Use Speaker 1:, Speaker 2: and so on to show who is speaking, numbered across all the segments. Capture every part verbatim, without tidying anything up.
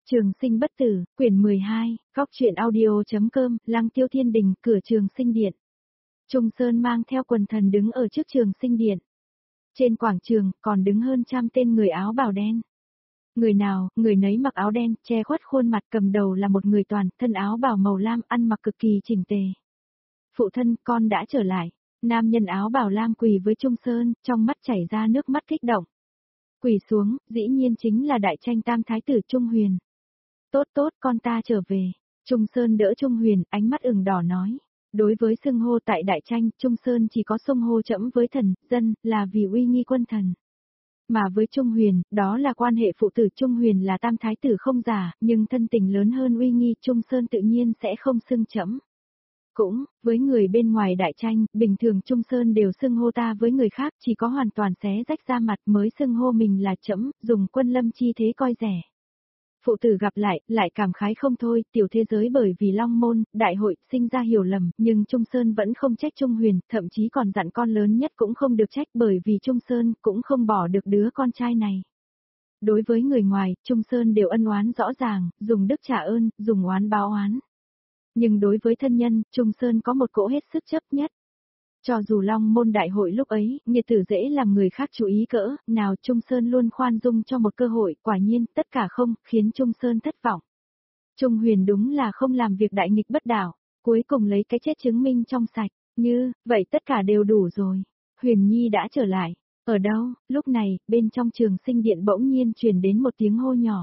Speaker 1: Trường sinh bất tử, quyển mười hai, góc truyện audio.com, Lăng Tiêu Thiên Đình, cửa Trường Sinh Điện. Trung Sơn mang theo quần thần đứng ở trước Trường Sinh Điện. Trên quảng trường, còn đứng hơn trăm tên người áo bào đen. Người nào, người nấy mặc áo đen, che khuất khuôn mặt, cầm đầu là một người toàn, thân áo bào màu lam, ăn mặc cực kỳ chỉnh tề. Phụ thân, con đã trở lại. Nam nhân áo bào lam quỳ với Trung Sơn, trong mắt chảy ra nước mắt kích động. Quỳ xuống, dĩ nhiên chính là đại tranh tam thái tử Trung Huyền. Tốt tốt, con ta trở về. Trung Sơn đỡ Trung Huyền, ánh mắt ửng đỏ nói. Đối với xưng hô tại đại tranh, Trung Sơn chỉ có xưng hô trẫm với thần, dân, là vì uy nghi quân thần. Mà với Trung Huyền, đó là quan hệ phụ tử. Trung Huyền là tam thái tử không giả, nhưng thân tình lớn hơn uy nghi, Trung Sơn tự nhiên sẽ không xưng trẫm. Cũng, với người bên ngoài đại tranh, bình thường Trung Sơn đều xưng hô ta với người khác, chỉ có hoàn toàn xé rách ra mặt mới xưng hô mình là trẫm, dùng quân lâm chi thế coi rẻ. Phụ tử gặp lại, lại cảm khái không thôi, tiểu thế giới bởi vì Long Môn, đại hội, sinh ra hiểu lầm, nhưng Trung Sơn vẫn không trách Trung Huyền, thậm chí còn dặn con lớn nhất cũng không được trách bởi vì Trung Sơn cũng không bỏ được đứa con trai này. Đối với người ngoài, Trung Sơn đều ân oán rõ ràng, dùng đức trả ơn, dùng oán báo oán. Nhưng đối với thân nhân, Trung Sơn có một cỗ hết sức chấp nhất. Cho dù Long Môn đại hội lúc ấy, nghiệt tử dễ làm người khác chú ý cỡ, nào Trung Sơn luôn khoan dung cho một cơ hội, quả nhiên, tất cả không, khiến Trung Sơn thất vọng. Trung Huyền đúng là không làm việc đại nghịch bất đạo, cuối cùng lấy cái chết chứng minh trong sạch, như, vậy tất cả đều đủ rồi. Huyền Nhi đã trở lại, ở đâu, lúc này, bên trong Trường Sinh Điện bỗng nhiên truyền đến một tiếng hô nhỏ.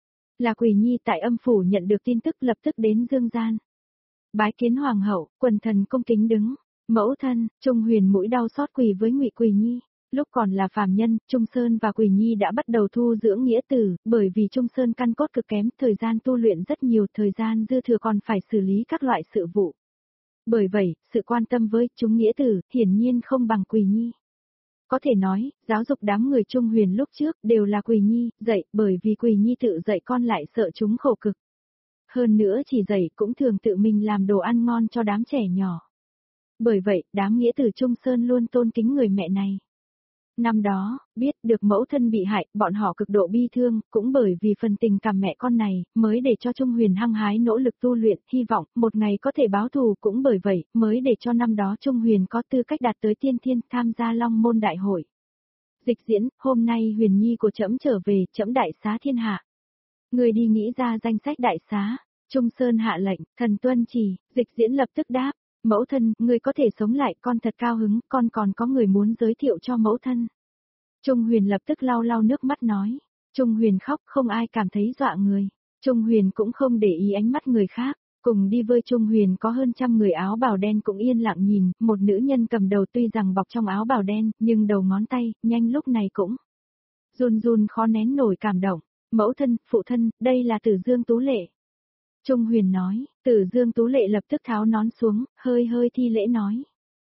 Speaker 1: Là Quỳ Nhi tại âm phủ nhận được tin tức lập tức đến dương gian. Bái kiến hoàng hậu, quần thần cung kính đứng. Mẫu thân, Trung Huyền mũi đau xót quỳ với Ngụy Quỳ Nhi. Lúc còn là phàm nhân, Trung Sơn và Quỳ Nhi đã bắt đầu thu dưỡng nghĩa tử, bởi vì Trung Sơn căn cốt cực kém, thời gian tu luyện rất nhiều, thời gian dư thừa còn phải xử lý các loại sự vụ. Bởi vậy, sự quan tâm với chúng nghĩa tử, hiển nhiên không bằng Quỳ Nhi. Có thể nói, giáo dục đám người Trung Huyền lúc trước đều là Quỳ Nhi dạy, bởi vì Quỳ Nhi tự dạy con lại sợ chúng khổ cực. Hơn nữa chỉ dạy cũng thường tự mình làm đồ ăn ngon cho đám trẻ nhỏ. Bởi vậy, đám nghĩa tử Trung Sơn luôn tôn kính người mẹ này. Năm đó, biết được mẫu thân bị hại, bọn họ cực độ bi thương, cũng bởi vì phần tình cảm mẹ con này, mới để cho Trung Huyền hăng hái nỗ lực tu luyện, hy vọng, một ngày có thể báo thù, cũng bởi vậy, mới để cho năm đó Trung Huyền có tư cách đạt tới tiên thiên, tham gia Long Môn Đại hội. Dịch diễn, hôm nay Huyền Nhi của trẫm trở về, trẫm đại xá thiên hạ. Người đi nghĩ ra danh sách đại xá, Trung Sơn hạ lệnh, thần tuân chỉ, dịch diễn lập tức đáp. Mẫu thân, người có thể sống lại, con thật cao hứng, con còn có người muốn giới thiệu cho mẫu thân. Trung Huyền lập tức lau lau nước mắt nói. Trung Huyền khóc, không ai cảm thấy dọa người. Trung Huyền cũng không để ý ánh mắt người khác. Cùng đi với Trung Huyền có hơn trăm người áo bào đen cũng yên lặng nhìn, một nữ nhân cầm đầu tuy rằng bọc trong áo bào đen, nhưng đầu ngón tay, nhanh lúc này cũng run run khó nén nổi cảm động. Mẫu thân, phụ thân, đây là Tử Dương Tú Lệ. Trung Huyền nói, Tử Dương Tú Lệ lập tức tháo nón xuống, hơi hơi thi lễ nói.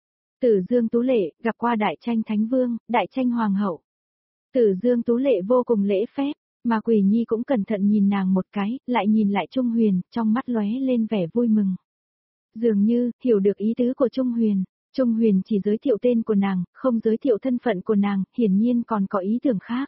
Speaker 1: Tử Dương Tú Lệ, gặp qua đại tranh Thánh Vương, đại tranh Hoàng hậu. Tử Dương Tú Lệ vô cùng lễ phép, mà Quỳ Nhi cũng cẩn thận nhìn nàng một cái, lại nhìn lại Trung Huyền, trong mắt lóe lên vẻ vui mừng. Dường như, hiểu được ý tứ của Trung Huyền, Trung Huyền chỉ giới thiệu tên của nàng, không giới thiệu thân phận của nàng, hiển nhiên còn có ý tưởng khác.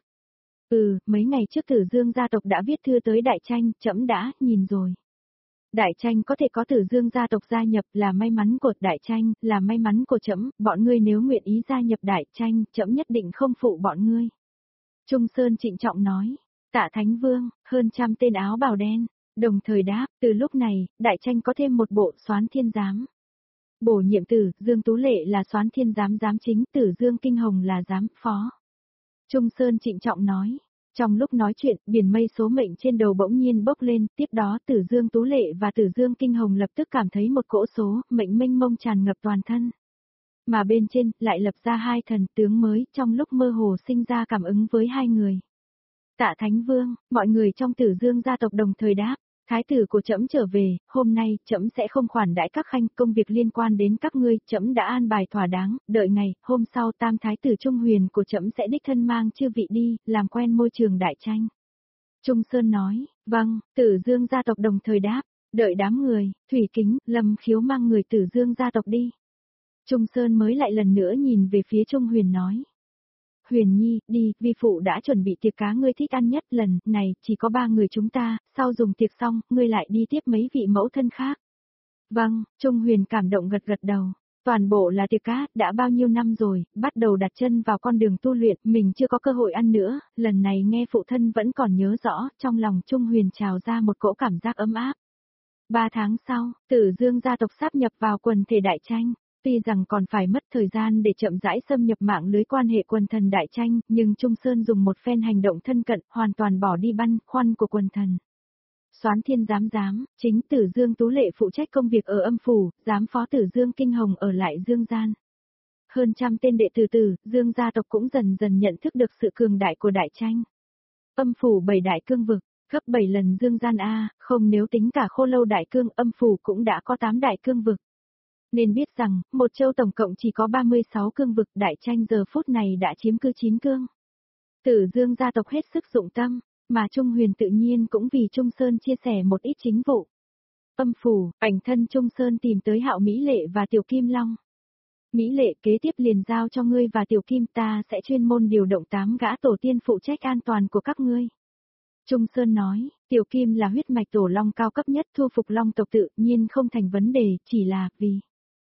Speaker 1: Ừ, mấy ngày trước Tử Dương gia tộc đã viết thư tới đại tranh, trẫm đã, nhìn rồi. Đại tranh có thể có Tử Dương gia tộc gia nhập là may mắn của đại tranh, là may mắn của trẫm, bọn ngươi nếu nguyện ý gia nhập đại tranh, trẫm nhất định không phụ bọn ngươi. Trung Sơn trịnh trọng nói, Tạ Thánh Vương, hơn trăm tên áo bào đen, đồng thời đáp, từ lúc này, đại tranh có thêm một bộ Soán Thiên Giám. Bổ nhiệm Tử Dương Tú Lệ là Soán Thiên Giám giám chính, Tử Dương Kinh Hồng là giám phó. Trung Sơn trịnh trọng nói. Trong lúc nói chuyện, biển mây số mệnh trên đầu bỗng nhiên bốc lên, tiếp đó Tử Dương Tú Lệ và Tử Dương Kinh Hồng lập tức cảm thấy một cỗ số, mệnh mênh mông tràn ngập toàn thân. Mà bên trên, lại lập ra hai thần tướng mới, trong lúc mơ hồ sinh ra cảm ứng với hai người. Tạ Thánh Vương, mọi người trong Tử Dương gia tộc đồng thời đáp, thái tử của trẫm trở về, hôm nay, trẫm sẽ không khoản đãi các khanh, công việc liên quan đến các ngươi, trẫm đã an bài thỏa đáng, đợi ngày, hôm sau tam thái tử Trung Huyền của trẫm sẽ đích thân mang chư vị đi, làm quen môi trường đại tranh. Trung Sơn nói, vâng, Tử Dương gia tộc đồng thời đáp, đợi đám người, Thủy Kính, Lâm Khiếu mang người Tử Dương gia tộc đi. Trung Sơn mới lại lần nữa nhìn về phía Trung Huyền nói. Huyền Nhi, đi, vi phụ đã chuẩn bị tiệc cá ngươi thích ăn nhất, lần này chỉ có ba người chúng ta, sau dùng tiệc xong, ngươi lại đi tiếp mấy vị mẫu thân khác. Vâng, Trung Huyền cảm động gật gật đầu. Toàn bộ là tiệc cá, đã bao nhiêu năm rồi, bắt đầu đặt chân vào con đường tu luyện, mình chưa có cơ hội ăn nữa, lần này nghe phụ thân vẫn còn nhớ rõ, trong lòng Trung Huyền trào ra một cỗ cảm giác ấm áp. Ba tháng sau, Tử Dương gia tộc sáp nhập vào quần thể Đại Tranh. Tuy rằng còn phải mất thời gian để chậm rãi xâm nhập mạng lưới quan hệ quần thần Đại Tranh, nhưng Trung Sơn dùng một phen hành động thân cận, hoàn toàn bỏ đi băn khoăn của quần thần. Soán Thiên giám giám, chính Tử Dương Tú Lệ phụ trách công việc ở âm phủ, giám phó Tử Dương Kinh Hồng ở lại Dương gian. Hơn trăm tên đệ tử Tử Dương gia tộc cũng dần dần nhận thức được sự cường đại của Đại Tranh. Âm phủ bảy đại cương vực, gấp bảy lần Dương gian A, không nếu tính cả Khô Lâu đại cương, âm phủ cũng đã có tám đại cương vực. Nên biết rằng, một châu tổng cộng chỉ có ba mươi sáu cương vực, Đại Tranh giờ phút này đã chiếm cứ chín cương. Tử Dương gia tộc hết sức dụng tâm, mà Trung Huyền tự nhiên cũng vì Trung Sơn chia sẻ một ít chính vụ. Âm phủ, ảnh thân Trung Sơn tìm tới Hạo Mỹ Lệ và Tiểu Kim Long. Mỹ Lệ, kế tiếp liền giao cho ngươi và Tiểu Kim, ta sẽ chuyên môn điều động tám gã tổ tiên phụ trách an toàn của các ngươi. Trung Sơn nói, Tiểu Kim là huyết mạch tổ long cao cấp nhất, thu phục long tộc tự nhiên không thành vấn đề, chỉ là vì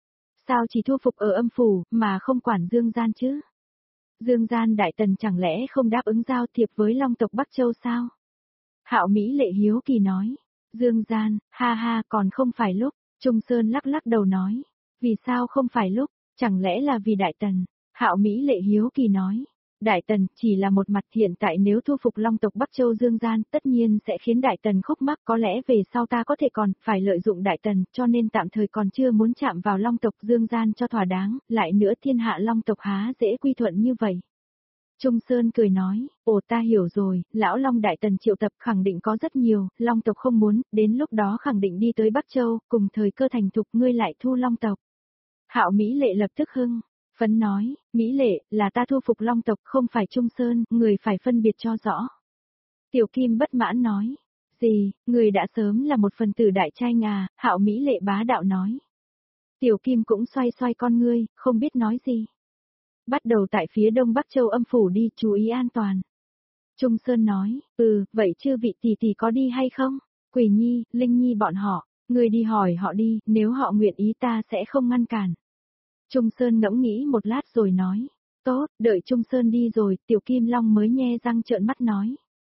Speaker 1: sao chỉ thu phục ở âm phủ, mà không quản Dương gian chứ? Dương gian đại tần chẳng lẽ không đáp ứng giao thiệp với long tộc Bắc Châu sao? Hạo Mỹ Lệ hiếu kỳ nói, Dương gian, ha ha, còn không phải lúc, Trung Sơn lắc lắc đầu nói, vì sao không phải lúc, chẳng lẽ là vì đại tần? Hạo Mỹ Lệ hiếu kỳ nói, Đại Tần chỉ là một mặt, hiện tại nếu thu phục long tộc Bắc Châu Dương gian, tất nhiên sẽ khiến Đại Tần khúc mắc, có lẽ về sau ta có thể còn phải lợi dụng Đại Tần, cho nên tạm thời còn chưa muốn chạm vào long tộc Dương gian cho thỏa đáng, lại nữa thiên hạ long tộc há dễ quy thuận như vậy. Trung Sơn cười nói, ồ ta hiểu rồi, lão long Đại Tần triệu tập khẳng định có rất nhiều, long tộc không muốn, đến lúc đó khẳng định đi tới Bắc Châu, cùng thời cơ thành thục ngươi lại thu long tộc. Hạo Mỹ Lệ lập tức hưng. Phấn nói, Mỹ Lệ, là ta thu phục long tộc, không phải Trung Sơn, người phải phân biệt cho rõ. Tiểu Kim bất mãn nói, gì, người đã sớm là một phần tử Đại Tranh à, Hạo Mỹ Lệ bá đạo nói. Tiểu Kim cũng xoay xoay con ngươi, không biết nói gì. Bắt đầu tại phía đông Bắc Châu âm phủ đi, chú ý an toàn. Trung Sơn nói, ừ, vậy chư vị tỷ tỷ có đi hay không? Quỷ Nhi, Linh Nhi bọn họ, người đi hỏi họ đi, nếu họ nguyện ý ta sẽ không ngăn cản. Trung Sơn ngẫm nghĩ một lát rồi nói, tốt, đợi Trung Sơn đi rồi, Tiểu Kim Long mới nhe răng trợn mắt nói.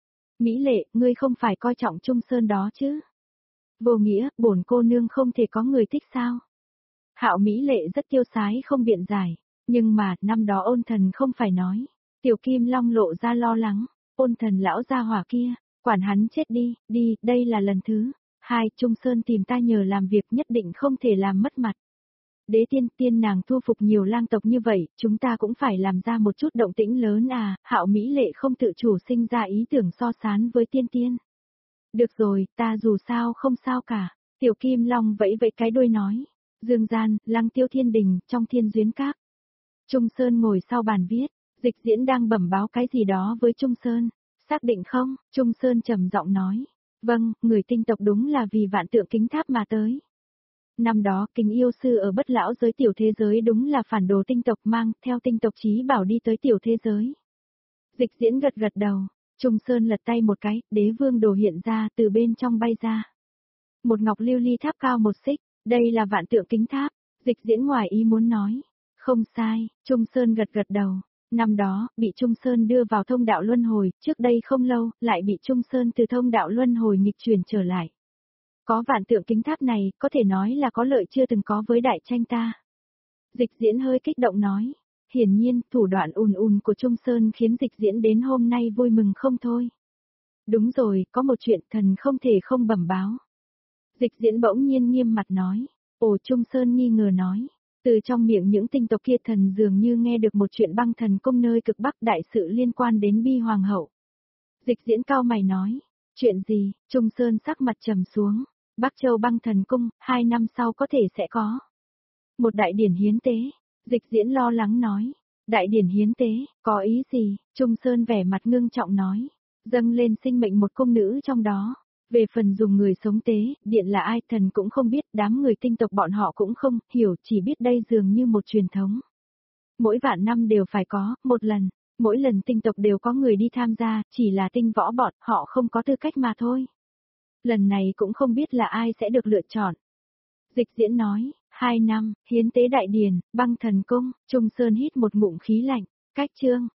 Speaker 1: Mỹ Lệ, ngươi không phải coi trọng Trung Sơn đó chứ? Vô nghĩa, bổn cô nương không thể có người thích sao? Hạo Mỹ Lệ rất tiêu sái không biện giải, nhưng mà, năm đó Ôn Thần không phải nói. Tiểu Kim Long lộ ra lo lắng, Ôn Thần lão gia hỏa kia, quản hắn chết đi, đi, đây là lần thứ hai, Trung Sơn tìm ta nhờ làm việc, nhất định không thể làm mất mặt. Đế tiên tiên nàng thu phục nhiều lang tộc như vậy, chúng ta cũng phải làm ra một chút động tĩnh lớn à, Hạo Mỹ Lệ không tự chủ sinh ra ý tưởng so sánh với tiên tiên. Được rồi, ta dù sao không sao cả, Tiểu Kim Long vẫy vẫy cái đuôi nói, Dương gian, Lăng Tiêu Thiên Đình, trong Thiên Duyến Các. Trung Sơn ngồi sau bàn viết, Dịch Diễn đang bẩm báo cái gì đó với Trung Sơn, xác định không, Trung Sơn trầm giọng nói, vâng, người tinh tộc đúng là vì vạn tượng kính tháp mà tới. Năm đó, Kính yêu sư ở bất lão giới tiểu thế giới đúng là phản đồ tinh tộc mang theo tinh tộc chí bảo đi tới tiểu thế giới. Dịch Diễn gật gật đầu, Trung Sơn lật tay một cái, đế vương đồ hiện ra từ bên trong bay ra. Một ngọc lưu ly tháp cao một xích, đây là vạn tượng kính tháp, Dịch Diễn ngoài ý muốn nói. Không sai, Trung Sơn gật gật đầu. Năm đó, bị Trung Sơn đưa vào thông đạo luân hồi, trước đây không lâu, lại bị Trung Sơn từ thông đạo luân hồi nghịch chuyển trở lại. Có vạn tượng kính tháp này, có thể nói là có lợi chưa từng có với Đại Tranh ta. Dịch Diễn hơi kích động nói. Hiển nhiên, thủ đoạn ùn ùn của Trung Sơn khiến Dịch Diễn đến hôm nay vui mừng không thôi. Đúng rồi, có một chuyện thần không thể không bẩm báo. Dịch Diễn bỗng nhiên nghiêm mặt nói. Ồ, Trung Sơn nghi ngờ nói. Từ trong miệng những tinh tộc kia thần dường như nghe được một chuyện băng thần cung nơi cực bắc đại sự liên quan đến Bi Hoàng hậu. Dịch Diễn cao mày nói. Chuyện gì? Trung Sơn sắc mặt trầm xuống. Bắc Châu băng thần cung, hai năm sau có thể sẽ có. Một đại điển hiến tế. Dịch Diễn lo lắng nói. Đại điển hiến tế, có ý gì? Trung Sơn vẻ mặt ngưng trọng nói. Dâng lên sinh mệnh một cung nữ trong đó. Về phần dùng người sống tế, điện là ai thần cũng không biết, đám người tinh tộc bọn họ cũng không hiểu, chỉ biết đây dường như một truyền thống. Mỗi vạn năm đều phải có, một lần. Mỗi lần tinh tộc đều có người đi tham gia, chỉ là tinh võ bọn, họ không có tư cách mà thôi. Lần này cũng không biết là ai sẽ được lựa chọn. Dịch diễn nói, hai năm, hiến tế đại điển, băng thần cung, Trung Sơn hít một ngụm khí lạnh, cách chương,